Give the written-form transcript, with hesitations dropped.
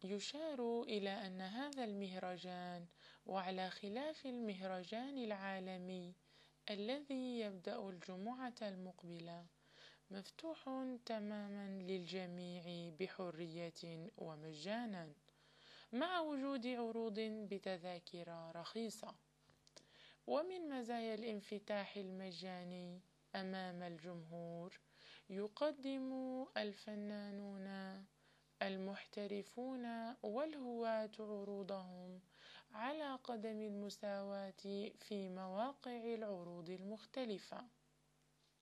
يشار إلى أن هذا المهرجان، وعلى خلاف المهرجان العالمي الذي يبدأ الجمعة المقبلة، مفتوح تماما للجميع بحرية ومجانا، مع وجود عروض بتذاكر رخيصة. ومن مزايا الانفتاح المجاني أمام الجمهور، يقدم الفنانون المحترفون والهواة عروضهم على قدم المساواة في مواقع العروض المختلفة،